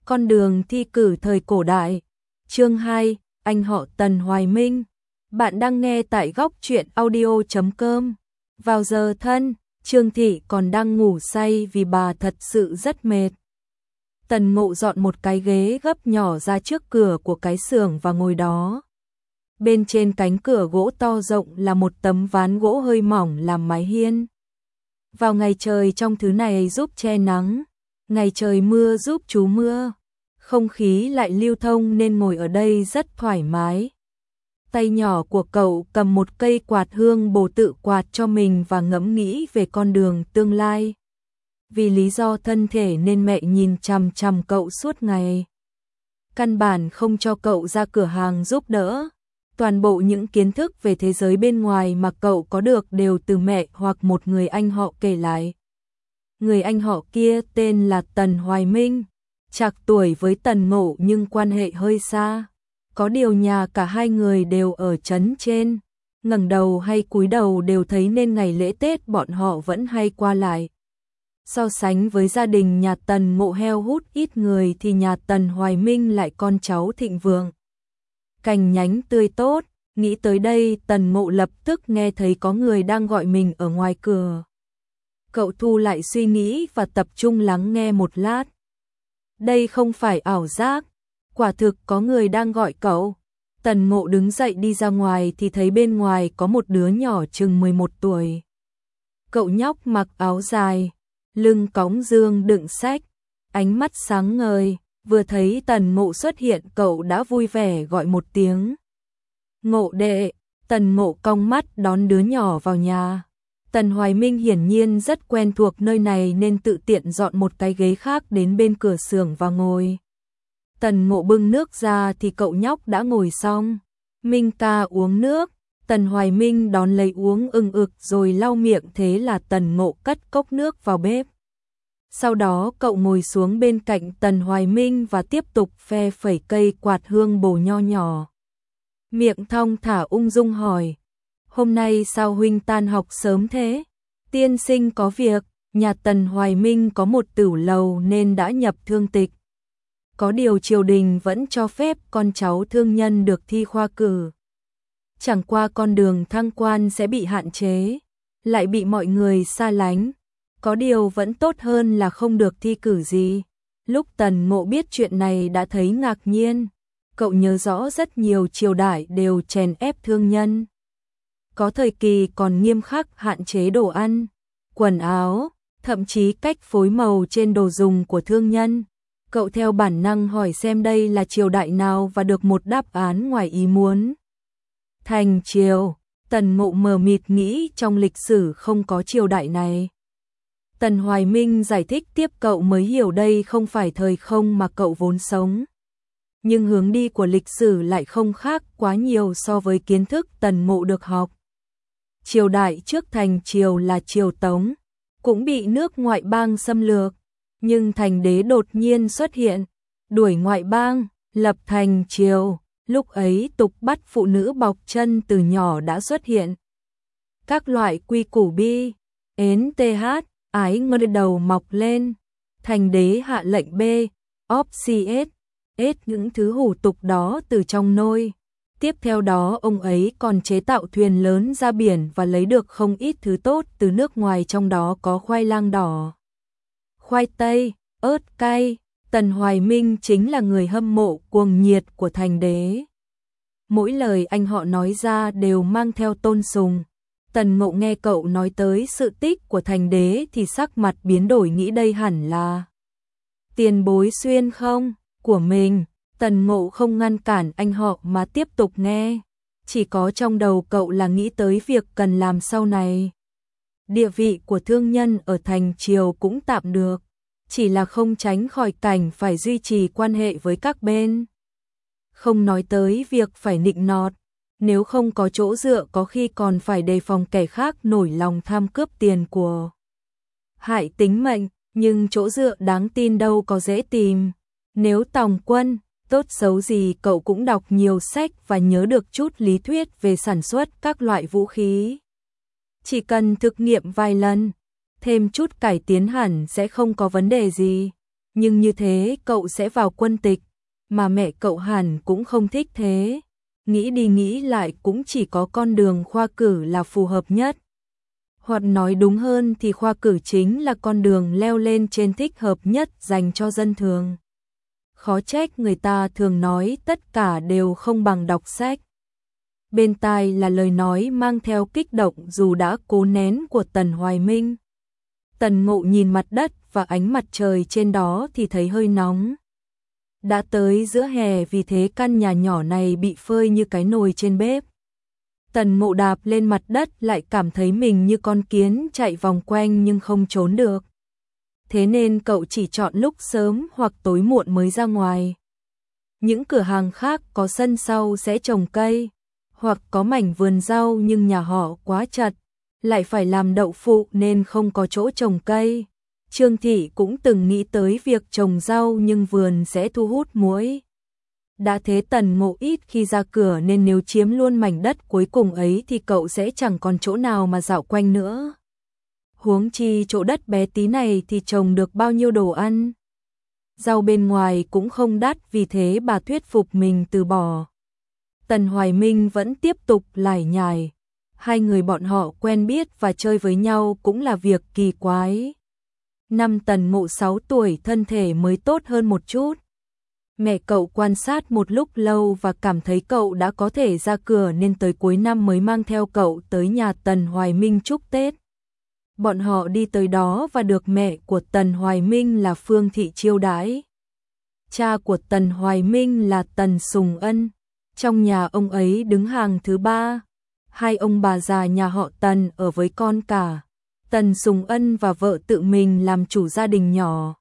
Con đường thi cử thời cổ đại. Chương 2, anh họ Tần Hoài Minh. Bạn đang nghe tại góc truyện audio.com. Vào giờ thân, Trương Thị còn đang ngủ say vì bà thật sự rất mệt. Tần Ngộ dọn một cái ghế gấp nhỏ ra trước cửa của cái xưởng và ngồi đó. Bên trên cánh cửa gỗ to rộng là một tấm ván gỗ hơi mỏng làm mái hiên. Vào ngày trời trong thứ này giúp che nắng, ngày trời mưa giúp trú mưa. Không khí lại lưu thông nên ngồi ở đây rất thoải mái. Tay nhỏ của cậu cầm một cây quạt hương bồ tự quạt cho mình và ngẫm nghĩ về con đường tương lai. Vì lý do thân thể nên mẹ nhìn chằm chằm cậu suốt ngày. Căn bản không cho cậu ra cửa hàng giúp đỡ. Toàn bộ những kiến thức về thế giới bên ngoài mà cậu có được đều từ mẹ hoặc một người anh họ kể lại. Người anh họ kia tên là Tần Hoài Minh, trạc tuổi với Tần Ngộ nhưng quan hệ hơi xa. Có điều nhà cả hai người đều ở trấn trên, ngẩng đầu hay cúi đầu đều thấy nên ngày lễ Tết bọn họ vẫn hay qua lại. So sánh với gia đình nhà Tần Ngộ heo hút ít người thì nhà Tần Hoài Minh lại con cháu thịnh vượng. Cành nhánh tươi tốt, nghĩ tới đây Tần Ngộ lập tức nghe thấy có người đang gọi mình ở ngoài cửa. Cậu thu lại suy nghĩ và tập trung lắng nghe một lát. Đây không phải ảo giác, quả thực có người đang gọi cậu. Tần Ngộ đứng dậy đi ra ngoài thì thấy bên ngoài có một đứa nhỏ chừng 11 tuổi. Cậu nhóc mặc áo dài, lưng cõng dương đựng sách, ánh mắt sáng ngời, vừa thấy Tần Ngộ xuất hiện cậu đã vui vẻ gọi một tiếng. Ngộ đệ. Tần Ngộ cong mắt đón đứa nhỏ vào nhà. Tần Hoài Minh hiển nhiên rất quen thuộc nơi này nên tự tiện dọn một cái ghế khác đến bên cửa xưởng và ngồi. Tần Ngộ bưng nước ra thì cậu nhóc đã ngồi xong. Minh ca uống nước. Tần Hoài Minh đón lấy uống ưng ực rồi lau miệng, thế là Tần Ngộ cất cốc nước vào bếp. Sau đó cậu ngồi xuống bên cạnh Tần Hoài Minh và tiếp tục phe phẩy cây quạt hương bồ nho nhỏ. Miệng thong thả ung dung hỏi. Hôm nay sao huynh tan học sớm thế? Tiên sinh có việc, nhà Tần Hoài Minh có một tửu lầu nên đã nhập thương tịch. Có điều triều đình vẫn cho phép con cháu thương nhân được thi khoa cử. Chẳng qua con đường thăng quan sẽ bị hạn chế, lại bị mọi người xa lánh. Có điều vẫn tốt hơn là không được thi cử gì. Lúc Tần Ngộ biết chuyện này đã thấy ngạc nhiên. Cậu nhớ rõ rất nhiều triều đại đều chèn ép thương nhân. Có thời kỳ còn nghiêm khắc hạn chế đồ ăn, quần áo, thậm chí cách phối màu trên đồ dùng của thương nhân. Cậu theo bản năng hỏi xem đây là triều đại nào và được một đáp án ngoài ý muốn. Thành triều. Tần Ngộ mờ mịt nghĩ trong lịch sử không có triều đại này. Tần Hoài Minh giải thích tiếp cậu mới hiểu đây không phải thời không mà cậu vốn sống. Nhưng hướng đi của lịch sử lại không khác quá nhiều so với kiến thức Tần Ngộ được học. Triều đại trước thành triều là triều Tống, cũng bị nước ngoại bang xâm lược, nhưng thành đế đột nhiên xuất hiện, đuổi ngoại bang, lập thành triều. Lúc ấy tục bắt phụ nữ bọc chân từ nhỏ đã xuất hiện. Các loại quy củ bi, ến th, ái ngơ đầu mọc lên. Thành đế hạ lệnh b, óp cs, những thứ hủ tục đó từ trong nôi. Tiếp theo đó ông ấy còn chế tạo thuyền lớn ra biển và lấy được không ít thứ tốt từ nước ngoài, trong đó có khoai lang đỏ, khoai tây, ớt cay. Tần Hoài Minh chính là người hâm mộ cuồng nhiệt của thành đế. Mỗi lời anh họ nói ra đều mang theo tôn sùng. Tần Ngộ nghe cậu nói tới sự tích của thành đế thì sắc mặt biến đổi, nghĩ đây hẳn là tiền bối xuyên không của mình. Tần Ngộ không ngăn cản anh họ mà tiếp tục nghe. Chỉ có trong đầu cậu là nghĩ tới việc cần làm sau này. Địa vị của thương nhân ở thành triều cũng tạm được, chỉ là không tránh khỏi cảnh phải duy trì quan hệ với các bên. Không nói tới việc phải nịnh nọt, nếu không có chỗ dựa có khi còn phải đề phòng kẻ khác nổi lòng tham cướp tiền của hại tính mệnh, nhưng chỗ dựa đáng tin đâu có dễ tìm. Nếu tòng quân, tốt xấu gì cậu cũng đọc nhiều sách và nhớ được chút lý thuyết về sản xuất các loại vũ khí. Chỉ cần thực nghiệm vài lần, thêm chút cải tiến hẳn sẽ không có vấn đề gì. Nhưng như thế cậu sẽ vào quân tịch, mà mẹ cậu hẳn cũng không thích thế. Nghĩ đi nghĩ lại cũng chỉ có con đường khoa cử là phù hợp nhất. Hoặc nói đúng hơn thì khoa cử chính là con đường leo lên trên thích hợp nhất dành cho dân thường. Khó trách người ta thường nói tất cả đều không bằng đọc sách. Bên tai là lời nói mang theo kích động dù đã cố nén của Tần Hoài Minh. Tần Ngộ nhìn mặt đất và ánh mặt trời trên đó thì thấy hơi nóng. Đã tới giữa hè vì thế căn nhà nhỏ này bị phơi như cái nồi trên bếp. Tần Ngộ đạp lên mặt đất lại cảm thấy mình như con kiến chạy vòng quanh nhưng không trốn được. Thế nên cậu chỉ chọn lúc sớm hoặc tối muộn mới ra ngoài. Những cửa hàng khác có sân sau sẽ trồng cây, hoặc có mảnh vườn rau nhưng nhà họ quá chật, lại phải làm đậu phụ nên không có chỗ trồng cây. Trương Thị cũng từng nghĩ tới việc trồng rau nhưng vườn sẽ thu hút muỗi. Đã thế Tần Ngộ ít khi ra cửa nên nếu chiếm luôn mảnh đất cuối cùng ấy thì cậu sẽ chẳng còn chỗ nào mà dạo quanh nữa. Huống chi chỗ đất bé tí này thì trồng được bao nhiêu đồ ăn. Rau bên ngoài cũng không đắt vì thế bà thuyết phục mình từ bỏ. Tần Hoài Minh vẫn tiếp tục lải nhải. Hai người bọn họ quen biết và chơi với nhau cũng là việc kỳ quái. Năm Tần Ngộ 6 tuổi thân thể mới tốt hơn một chút. Mẹ cậu quan sát một lúc lâu và cảm thấy cậu đã có thể ra cửa nên tới cuối năm mới mang theo cậu tới nhà Tần Hoài Minh chúc Tết. Bọn họ đi tới đó và được mẹ của Tần Hoài Minh là Phương Thị chiêu đãi. Cha của Tần Hoài Minh là Tần Sùng Ân. Trong nhà ông ấy đứng hàng thứ 3. Hai ông bà già nhà họ Tần ở với con cả. Tần Sùng Ân và vợ tự mình làm chủ gia đình nhỏ.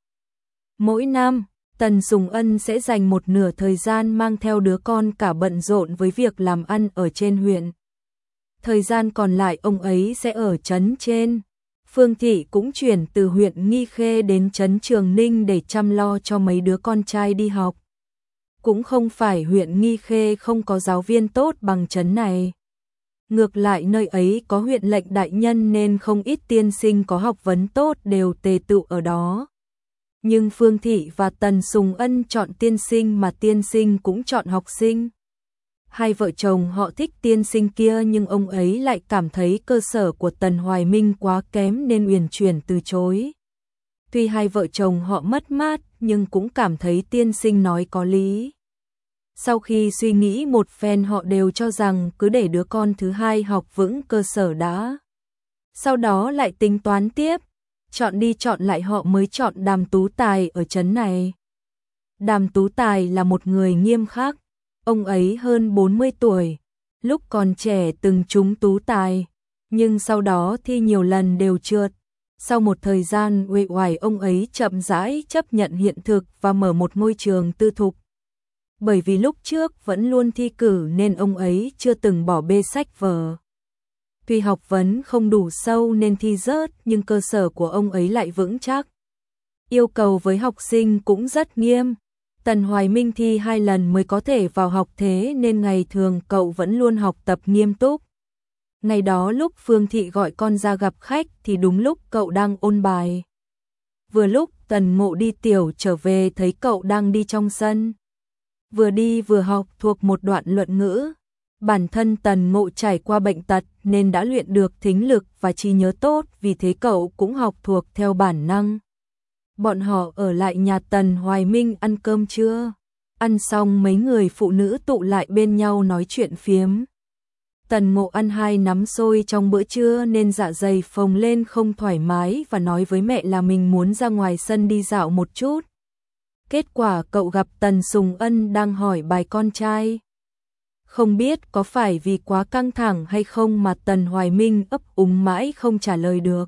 Mỗi năm, Tần Sùng Ân sẽ dành một nửa thời gian mang theo đứa con cả bận rộn với việc làm ăn ở trên huyện. Thời gian còn lại ông ấy sẽ ở trấn trên. Phương Thị cũng chuyển từ huyện Nghi Khê đến trấn Trường Ninh để chăm lo cho mấy đứa con trai đi học. Cũng không phải huyện Nghi Khê không có giáo viên tốt bằng trấn này. Ngược lại nơi ấy có huyện lệnh đại nhân nên không ít tiên sinh có học vấn tốt đều tề tựu ở đó. Nhưng Phương Thị và Tần Sùng Ân chọn tiên sinh mà tiên sinh cũng chọn học sinh. Hai vợ chồng họ thích tiên sinh kia nhưng ông ấy lại cảm thấy cơ sở của Tần Hoài Minh quá kém nên uyển chuyển từ chối. Tuy hai vợ chồng họ mất mát nhưng cũng cảm thấy tiên sinh nói có lý. Sau khi suy nghĩ một phen họ đều cho rằng cứ để đứa con thứ hai học vững cơ sở đã. Sau đó lại tính toán tiếp, chọn đi chọn lại họ mới chọn Đàm Tú Tài ở trấn này. Đàm Tú Tài là một người nghiêm khắc, ông ấy hơn 40 tuổi, lúc còn trẻ từng trúng tú tài, nhưng sau đó thi nhiều lần đều trượt. Sau một thời gian uể oải ông ấy chậm rãi chấp nhận hiện thực và mở một ngôi trường tư thục. Bởi vì lúc trước vẫn luôn thi cử nên ông ấy chưa từng bỏ bê sách vở. Tuy học vấn không đủ sâu nên thi rớt nhưng cơ sở của ông ấy lại vững chắc. Yêu cầu với học sinh cũng rất nghiêm. Tần Hoài Minh thi 2 lần mới có thể vào học thế nên ngày thường cậu vẫn luôn học tập nghiêm túc. Ngày đó lúc Phương Thị gọi con ra gặp khách thì đúng lúc cậu đang ôn bài. Vừa lúc Tần Ngộ đi tiểu trở về thấy cậu đang đi trong sân. Vừa đi vừa học thuộc một đoạn luận ngữ. Bản thân Tần Ngộ trải qua bệnh tật nên đã luyện được thính lực và trí nhớ tốt vì thế cậu cũng học thuộc theo bản năng. Bọn họ ở lại nhà Tần Hoài Minh ăn cơm trưa. Ăn xong mấy người phụ nữ tụ lại bên nhau nói chuyện phiếm. Tần Ngộ ăn 2 nắm xôi trong bữa trưa nên dạ dày phồng lên không thoải mái và nói với mẹ là mình muốn ra ngoài sân đi dạo một chút. Kết quả cậu gặp Tần Sùng Ân đang hỏi bài con trai. Không biết có phải vì quá căng thẳng hay không mà Tần Hoài Minh ấp úng mãi không trả lời được.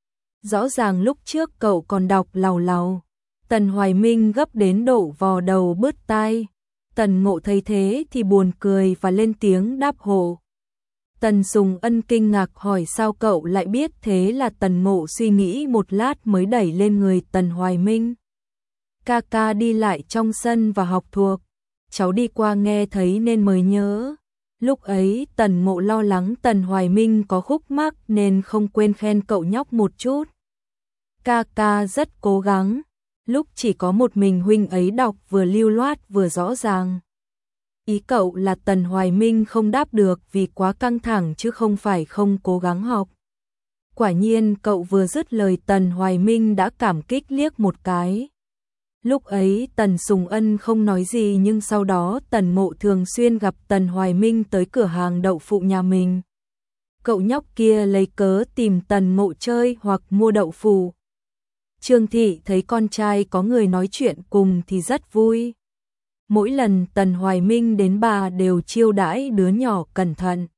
Rõ ràng lúc trước cậu còn đọc làu làu. Tần Hoài Minh gấp đến độ vò đầu bứt tai. Tần Ngộ thấy thế thì buồn cười và lên tiếng đáp hộ. Tần Sùng Ân kinh ngạc hỏi sao cậu lại biết thế là Tần Ngộ suy nghĩ một lát mới đẩy lên người Tần Hoài Minh. Ca ca đi lại trong sân và học thuộc. Cháu đi qua nghe thấy nên mới nhớ. Lúc ấy Tần Ngộ lo lắng Tần Hoài Minh có khúc mắc nên không quên khen cậu nhóc một chút. Ca ca rất cố gắng. lúc chỉ có một mình huynh ấy đọc vừa lưu loát vừa rõ ràng. Ý cậu là Tần Hoài Minh không đáp được vì quá căng thẳng chứ không phải không cố gắng học. Quả nhiên cậu vừa dứt lời Tần Hoài Minh đã cảm kích liếc một cái. Lúc ấy Tần Sùng Ân không nói gì nhưng sau đó Tần Mộ thường xuyên gặp Tần Hoài Minh tới cửa hàng đậu phụ nhà mình. Cậu nhóc kia lấy cớ tìm Tần Mộ chơi hoặc mua đậu phụ. Trương Thị thấy con trai có người nói chuyện cùng thì rất vui. Mỗi lần Tần Hoài Minh đến bà đều chiêu đãi đứa nhỏ cẩn thận.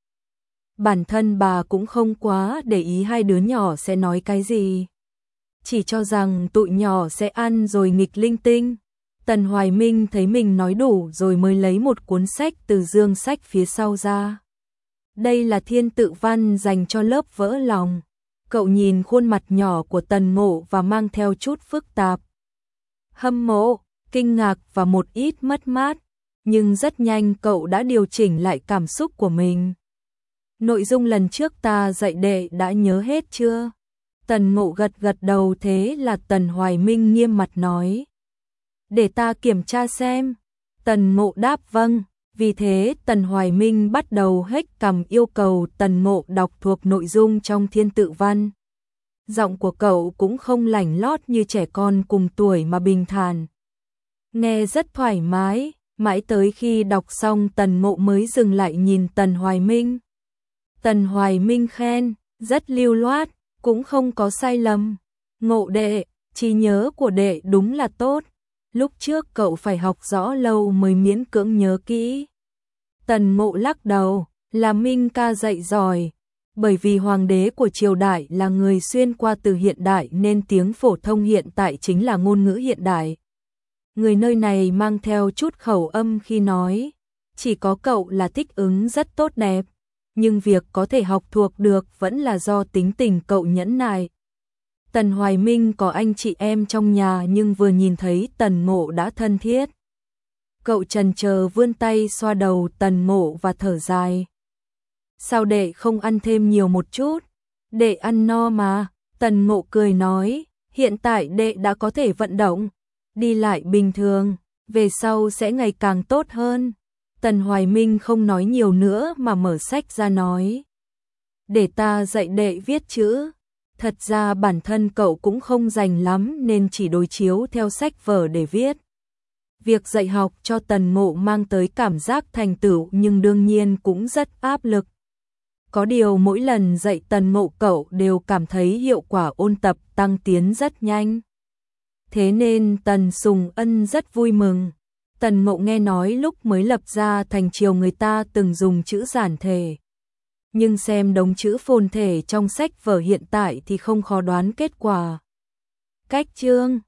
Bản thân bà cũng không quá để ý hai đứa nhỏ sẽ nói cái gì. Chỉ cho rằng tụi nhỏ sẽ ăn rồi nghịch linh tinh. Tần Hoài Minh thấy mình nói đủ rồi mới lấy một cuốn sách từ dương sách phía sau ra. Đây là thiên tự văn dành cho lớp vỡ lòng. Cậu nhìn khuôn mặt nhỏ của Tần Mộ và mang theo chút phức tạp. Hâm mộ, kinh ngạc và một ít mất mát. Nhưng rất nhanh cậu đã điều chỉnh lại cảm xúc của mình. Nội dung lần trước ta dạy đệ đã nhớ hết chưa? Tần Mộ gật gật đầu, thế là Tần Hoài Minh nghiêm mặt nói. Để ta kiểm tra xem. Tần Mộ đáp vâng. Vì thế Tần Hoài Minh bắt đầu hếch cằm yêu cầu Tần Mộ đọc thuộc nội dung trong thiên tự văn. Giọng của cậu cũng không lảnh lót như trẻ con cùng tuổi mà bình thản. Nghe rất thoải mái, mãi tới khi đọc xong Tần Mộ mới dừng lại nhìn Tần Hoài Minh. Tần Hoài Minh khen, rất lưu loát, cũng không có sai lầm. Ngộ đệ, trí nhớ của đệ đúng là tốt. Lúc trước cậu phải học rõ lâu mới miễn cưỡng nhớ kỹ. Tần Mộ lắc đầu, là Minh ca dạy giỏi. Bởi vì hoàng đế của triều đại là người xuyên qua từ hiện đại nên tiếng phổ thông hiện tại chính là ngôn ngữ hiện đại. Người nơi này mang theo chút khẩu âm khi nói. Chỉ có cậu là thích ứng rất tốt đẹp. Nhưng việc có thể học thuộc được vẫn là do tính tình cậu nhẫn nại. Tần Hoài Minh có anh chị em trong nhà nhưng vừa nhìn thấy Tần Mộ đã thân thiết. Cậu chần chờ vươn tay xoa đầu Tần Mộ và thở dài. Sao đệ không ăn thêm nhiều một chút? Đệ ăn no mà. Tần Mộ cười nói, hiện tại đệ đã có thể vận động, đi lại bình thường, về sau sẽ ngày càng tốt hơn. Tần Hoài Minh không nói nhiều nữa mà mở sách ra nói. Để ta dạy đệ viết chữ. Thật ra bản thân cậu cũng không rành lắm nên chỉ đối chiếu theo sách vở để viết. Việc dạy học cho Tần Mộ mang tới cảm giác thành tựu nhưng đương nhiên cũng rất áp lực. Có điều mỗi lần dạy Tần Mộ cậu đều cảm thấy hiệu quả ôn tập tăng tiến rất nhanh. Thế nên Tần Sùng Ân rất vui mừng. Tần Mộ nghe nói lúc mới lập ra thành triều người ta từng dùng chữ giản thể. Nhưng xem đống chữ phồn thể trong sách vở hiện tại thì không khó đoán kết quả. Cách chương